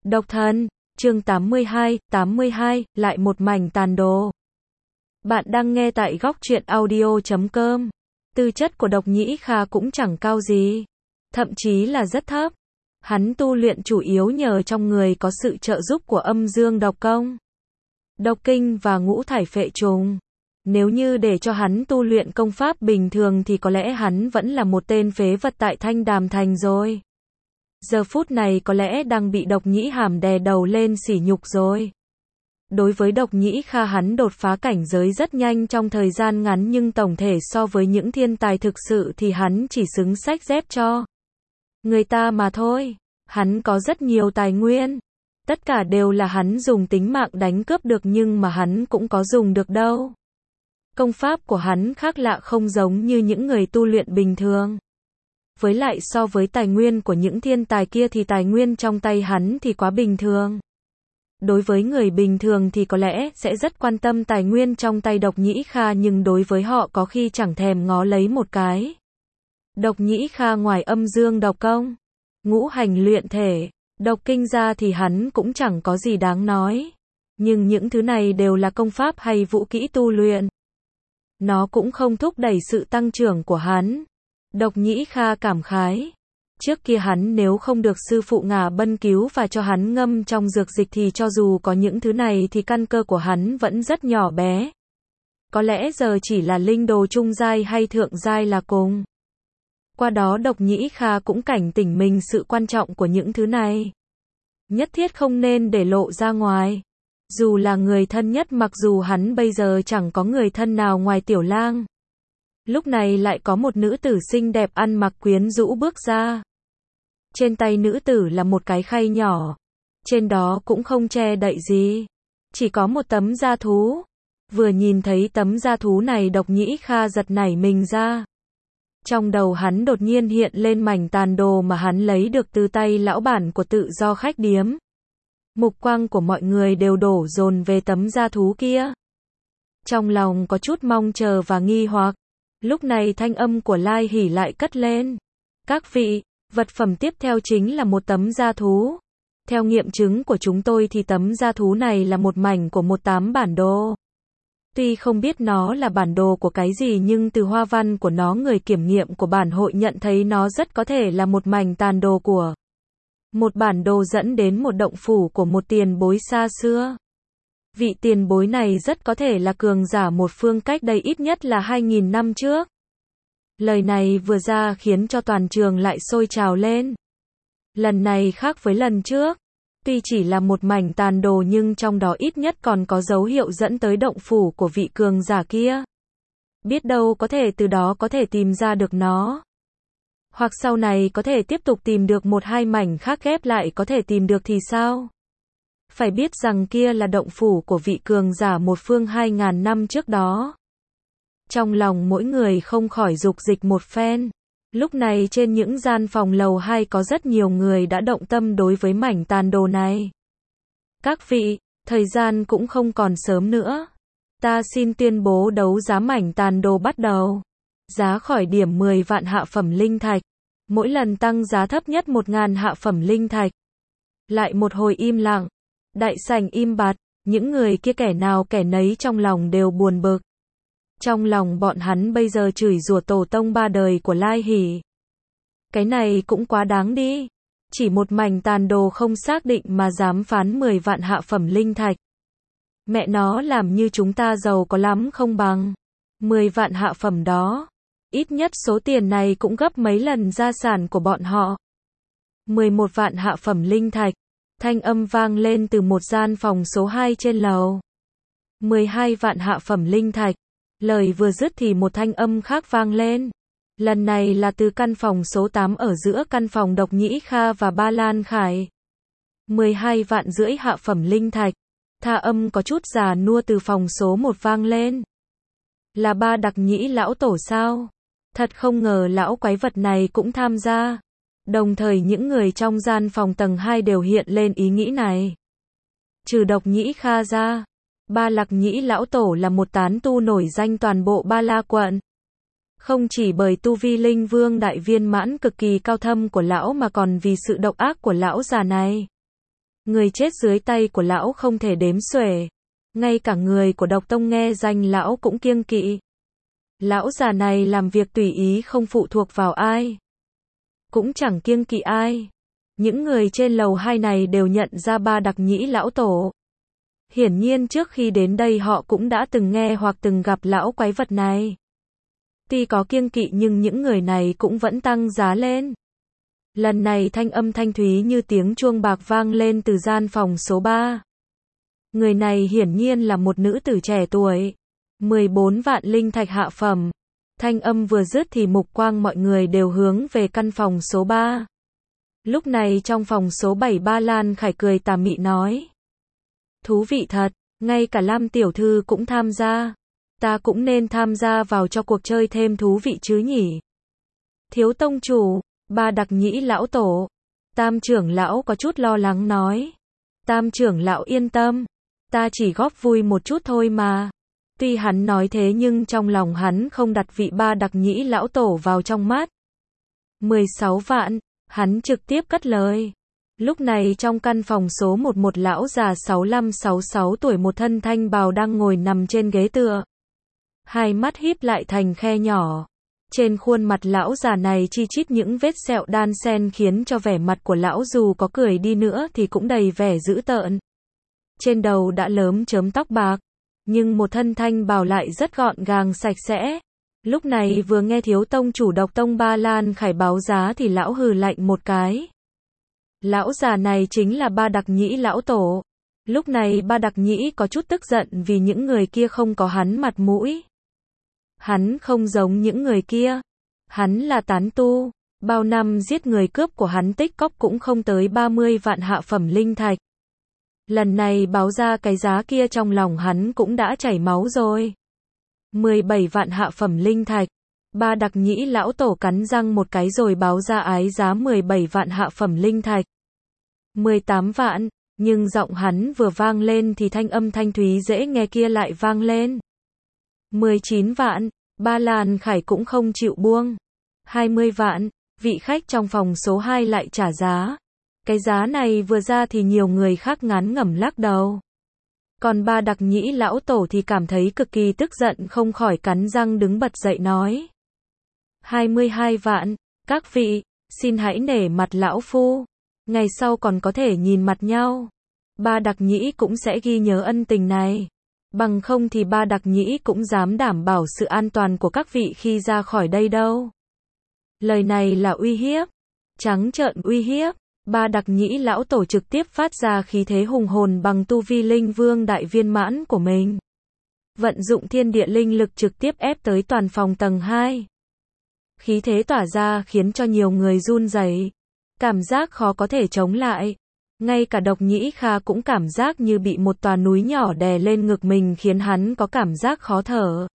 Độc thân, chương 82, lại một mảnh tàn đồ. Bạn đang nghe tại góc truyện audio.com. Tư chất của Độc Nhĩ Kha cũng chẳng cao gì, thậm chí là rất thấp. Hắn tu luyện chủ yếu nhờ trong người có sự trợ giúp của âm dương độc công, độc kinh và ngũ thải phệ trùng. Nếu như để cho hắn tu luyện công pháp bình thường thì có lẽ hắn vẫn là một tên phế vật tại Thanh Đàm Thành rồi. Giờ phút này có lẽ đang bị Độc Nhĩ Hàm đè đầu lên sỉ nhục rồi. Đối với Độc Nhĩ Kha, hắn đột phá cảnh giới rất nhanh trong thời gian ngắn, nhưng tổng thể so với những thiên tài thực sự thì hắn chỉ xứng xách dép cho người ta mà thôi. Hắn có rất nhiều tài nguyên, tất cả đều là hắn dùng tính mạng đánh cướp được, nhưng mà hắn cũng có dùng được đâu. Công pháp của hắn khác lạ, không giống như những người tu luyện bình thường. Với lại so với tài nguyên của những thiên tài kia thì tài nguyên trong tay hắn thì quá bình thường. Đối với người bình thường thì có lẽ sẽ rất quan tâm tài nguyên trong tay Độc Nhĩ Kha, nhưng đối với họ có khi chẳng thèm ngó lấy một cái. Độc Nhĩ Kha ngoài âm dương độc công, ngũ hành luyện thể, độc kinh ra thì hắn cũng chẳng có gì đáng nói. Nhưng những thứ này đều là công pháp hay vũ kỹ tu luyện. Nó cũng không thúc đẩy sự tăng trưởng của hắn. Độc Nhĩ Kha cảm khái. Trước kia hắn nếu không được sư phụ Ngà Bân cứu và cho hắn ngâm trong dược dịch thì cho dù có những thứ này thì căn cơ của hắn vẫn rất nhỏ bé. Có lẽ giờ chỉ là linh đồ trung giai hay thượng giai là cùng. Qua đó Độc Nhĩ Kha cũng cảnh tỉnh mình sự quan trọng của những thứ này. Nhất thiết không nên để lộ ra ngoài. Dù là người thân nhất, mặc dù hắn bây giờ chẳng có người thân nào ngoài Tiểu Lang. Lúc này lại có một nữ tử xinh đẹp ăn mặc quyến rũ bước ra. Trên tay nữ tử là một cái khay nhỏ. Trên đó cũng không che đậy gì, chỉ có một tấm da thú. Vừa nhìn thấy tấm da thú này, Độc Nhĩ Kha giật nảy mình ra. Trong đầu hắn đột nhiên hiện lên mảnh tàn đồ mà hắn lấy được từ tay lão bản của Tự Do Khách Điếm. Mục quang của mọi người đều đổ dồn về tấm da thú kia. Trong lòng có chút mong chờ và nghi hoặc. Lúc này thanh âm của Lai Hỉ lại cất lên. Các vị, vật phẩm tiếp theo chính là một tấm da thú. Theo nghiệm chứng của chúng tôi thì tấm da thú này là một mảnh của một tám bản đồ. Tuy không biết nó là bản đồ của cái gì, nhưng từ hoa văn của nó, người kiểm nghiệm của bản hội nhận thấy nó rất có thể là một mảnh tàn đồ của một bản đồ dẫn đến một động phủ của một tiền bối xa xưa. Vị tiền bối này rất có thể là cường giả một phương cách đây ít nhất là 2.000 năm trước. Lời này vừa ra khiến cho toàn trường lại sôi trào lên. Lần này khác với lần trước. Tuy chỉ là một mảnh tàn đồ nhưng trong đó ít nhất còn có dấu hiệu dẫn tới động phủ của vị cường giả kia. Biết đâu có thể từ đó có thể tìm ra được nó. Hoặc sau này có thể tiếp tục tìm được một hai mảnh khác ghép lại có thể tìm được thì sao? Phải biết rằng kia là động phủ của vị cường giả một phương 2.000 năm trước đó. Trong lòng mỗi người không khỏi dục dịch một phen. Lúc này trên những gian phòng lầu 2 có rất nhiều người đã động tâm đối với mảnh tàn đồ này. Các vị, thời gian cũng không còn sớm nữa. Ta xin tuyên bố đấu giá mảnh tàn đồ bắt đầu. Giá khởi điểm 10 vạn hạ phẩm linh thạch. Mỗi lần tăng giá thấp nhất 1.000 hạ phẩm linh thạch. Lại một hồi im lặng. Đại sảnh im bặt. Những người kia kẻ nào kẻ nấy trong lòng đều buồn bực. Trong lòng bọn hắn bây giờ chửi rủa tổ tông ba đời của Lai Hỉ. Cái này cũng quá đáng đi. Chỉ một mảnh tàn đồ không xác định mà dám phán 10 vạn hạ phẩm linh thạch. Mẹ nó, làm như chúng ta giàu có lắm không bằng. 10 vạn hạ phẩm đó. Ít nhất số tiền này cũng gấp mấy lần gia sản của bọn họ. 11 vạn hạ phẩm linh thạch. Thanh âm vang lên từ một gian phòng số 2 trên lầu. 12 vạn hạ phẩm linh thạch. Lời vừa dứt thì một thanh âm khác vang lên. Lần này là từ căn phòng số 8 ở giữa căn phòng Độc Nhĩ Kha và Ba Lan Khải. 12 vạn rưỡi hạ phẩm linh thạch. Tha âm có chút già nua từ phòng số 1 vang lên. Là Ba Đặc Nhĩ lão tổ sao? Thật không ngờ lão quái vật này cũng tham gia. Đồng thời những người trong gian phòng tầng 2 đều hiện lên ý nghĩ này. Trừ Độc Nhĩ Kha ra, Ba Đặc Nhĩ lão tổ là một tán tu nổi danh toàn bộ Ba La quận. Không chỉ bởi tu vi linh vương đại viên mãn cực kỳ cao thâm của lão mà còn vì sự độc ác của lão già này. Người chết dưới tay của lão không thể đếm xuể. Ngay cả người của độc tông nghe danh lão cũng kiêng kỵ. Lão già này làm việc tùy ý không phụ thuộc vào ai. Cũng chẳng kiêng kỵ ai. Những người trên lầu 2 này đều nhận ra Ba Đặc Nhĩ lão tổ. Hiển nhiên trước khi đến đây họ cũng đã từng nghe hoặc từng gặp lão quái vật này. Tuy có kiêng kỵ nhưng những người này cũng vẫn tăng giá lên. Lần này thanh âm thanh thúy như tiếng chuông bạc vang lên từ gian phòng số 3. Người này hiển nhiên là một nữ tử trẻ tuổi. 14 vạn linh thạch hạ phẩm. Thanh âm vừa dứt thì mục quang mọi người đều hướng về căn phòng số 3. Lúc này trong phòng số 7 Ba Lan Khải cười tà mị nói. Thú vị thật, ngay cả Lam tiểu thư cũng tham gia. Ta cũng nên tham gia vào cho cuộc chơi thêm thú vị chứ nhỉ. Thiếu tông chủ, Ba Đặc Nhĩ lão tổ. Tam trưởng lão có chút lo lắng nói. Tam trưởng lão yên tâm. Ta chỉ góp vui một chút thôi mà. Tuy hắn nói thế nhưng trong lòng hắn không đặt vị Ba Đặc Nhĩ lão tổ vào trong mắt. 16 vạn, hắn trực tiếp cất lời. Lúc này trong căn phòng số 11 lão già 65-66 tuổi một thân thanh bào đang ngồi nằm trên ghế tựa. Hai mắt híp lại thành khe nhỏ. Trên khuôn mặt lão già này chi chít những vết sẹo đan xen khiến cho vẻ mặt của lão dù có cười đi nữa thì cũng đầy vẻ dữ tợn. Trên đầu đã lớm chớm tóc bạc, nhưng một thân thanh bào lại rất gọn gàng sạch sẽ. Lúc này vừa nghe thiếu tông chủ độc tông Ba Lan Khải báo giá thì lão hừ lạnh một cái. Lão già này chính là Ba Đặc Nhĩ lão tổ. Lúc này Ba Đặc Nhĩ có chút tức giận vì những người kia không có hắn mặt mũi. Hắn không giống những người kia. Hắn là tán tu. Bao năm giết người cướp của hắn tích cóp cũng không tới 30 vạn hạ phẩm linh thạch. Lần này báo ra cái giá kia trong lòng hắn cũng đã chảy máu rồi. 17 vạn hạ phẩm linh thạch. Ba Đặc Nhĩ lão tổ cắn răng một cái rồi báo ra ái giá 17 vạn hạ phẩm linh thạch. 18 vạn, nhưng giọng hắn vừa vang lên thì thanh âm thanh thúy dễ nghe kia lại vang lên. 19 vạn, Ba Lan Khải cũng không chịu buông. 20 vạn, vị khách trong phòng số 2 lại trả giá. Cái giá này vừa ra thì nhiều người khác ngán ngẩm lắc đầu. Còn Ba Đặc Nhĩ lão tổ thì cảm thấy cực kỳ tức giận không khỏi cắn răng đứng bật dậy nói. 22 vạn, các vị, xin hãy nể mặt lão phu. Ngày sau còn có thể nhìn mặt nhau. Ba Đặc Nhĩ cũng sẽ ghi nhớ ân tình này. Bằng không thì Ba Đặc Nhĩ cũng dám đảm bảo sự an toàn của các vị khi ra khỏi đây đâu. Lời này là uy hiếp. Trắng trợn uy hiếp. Ba Đặc Nhĩ lão tổ trực tiếp phát ra khí thế hùng hồn bằng tu vi linh vương đại viên mãn của mình. Vận dụng thiên địa linh lực trực tiếp ép tới toàn phòng tầng 2. Khí thế tỏa ra khiến cho nhiều người run rẩy, cảm giác khó có thể chống lại. Ngay cả Độc Nhĩ Kha cũng cảm giác như bị một tòa núi nhỏ đè lên ngực mình khiến hắn có cảm giác khó thở.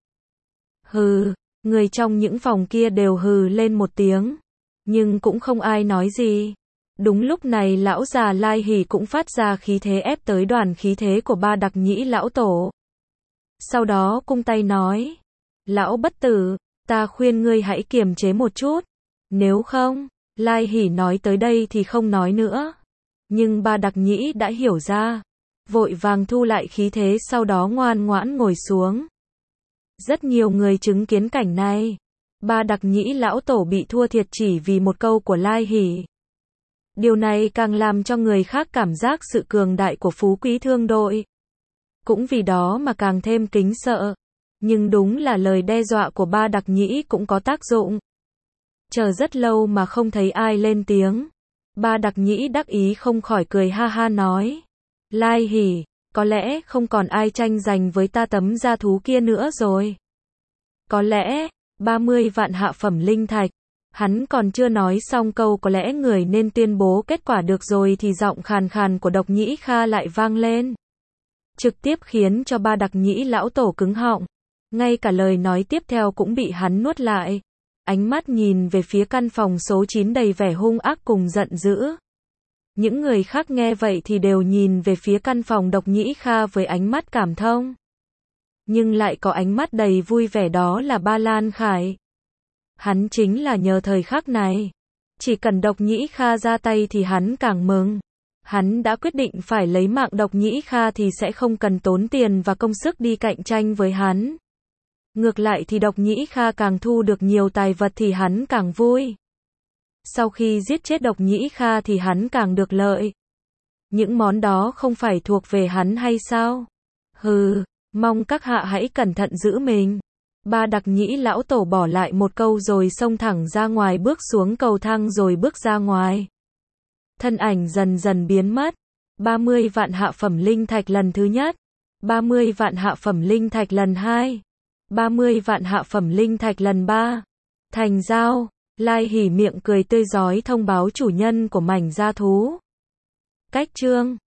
Hừ, người trong những phòng kia đều hừ lên một tiếng, nhưng cũng không ai nói gì. Đúng lúc này lão già Lai Hỉ cũng phát ra khí thế ép tới đoàn khí thế của Ba Đặc Nhĩ lão tổ. Sau đó cung tay nói, lão bất tử, ta khuyên ngươi hãy kiềm chế một chút, nếu không, Lai Hỉ nói tới đây thì không nói nữa. Nhưng Ba Đặc Nhĩ đã hiểu ra, vội vàng thu lại khí thế sau đó ngoan ngoãn ngồi xuống. Rất nhiều người chứng kiến cảnh này. Ba Đặc Nhĩ lão tổ bị thua thiệt chỉ vì một câu của Lai Hỉ. Điều này càng làm cho người khác cảm giác sự cường đại của Phú Quý Thương đội. Cũng vì đó mà càng thêm kính sợ. Nhưng đúng là lời đe dọa của Ba Đặc Nhĩ cũng có tác dụng. Chờ rất lâu mà không thấy ai lên tiếng. Ba Đặc Nhĩ đắc ý không khỏi cười ha ha nói. Lai Hỉ, có lẽ không còn ai tranh giành với ta tấm da thú kia nữa rồi. Có lẽ, 30 vạn hạ phẩm linh thạch. Hắn còn chưa nói xong câu có lẽ người nên tuyên bố kết quả được rồi thì giọng khàn khàn của Độc Nhĩ Kha lại vang lên. Trực tiếp khiến cho Ba Đặc Nhĩ lão tổ cứng họng. Ngay cả lời nói tiếp theo cũng bị hắn nuốt lại. Ánh mắt nhìn về phía căn phòng số 9 đầy vẻ hung ác cùng giận dữ. Những người khác nghe vậy thì đều nhìn về phía căn phòng Độc Nhĩ Kha với ánh mắt cảm thông. Nhưng lại có ánh mắt đầy vui vẻ, đó là Ba Lan Khải. Hắn chính là nhờ thời khắc này. Chỉ cần Độc Nhĩ Kha ra tay thì hắn càng mừng. Hắn đã quyết định phải lấy mạng Độc Nhĩ Kha thì sẽ không cần tốn tiền và công sức đi cạnh tranh với hắn. Ngược lại thì Độc Nhĩ Kha càng thu được nhiều tài vật thì hắn càng vui. Sau khi giết chết Độc Nhĩ Kha thì hắn càng được lợi. Những món đó không phải thuộc về hắn hay sao? Hừ, mong các hạ hãy cẩn thận giữ mình. Ba Đặc Nhĩ lão tổ bỏ lại một câu rồi xông thẳng ra ngoài, bước xuống cầu thang rồi bước ra ngoài. Thân ảnh dần dần biến mất. 30 vạn hạ phẩm linh thạch lần thứ nhất. 30 vạn hạ phẩm linh thạch lần 2. 30 vạn hạ phẩm linh thạch lần 3. Thành giao. Lai Hỉ miệng cười tươi rói thông báo chủ nhân của mảnh gia thú. Cách chương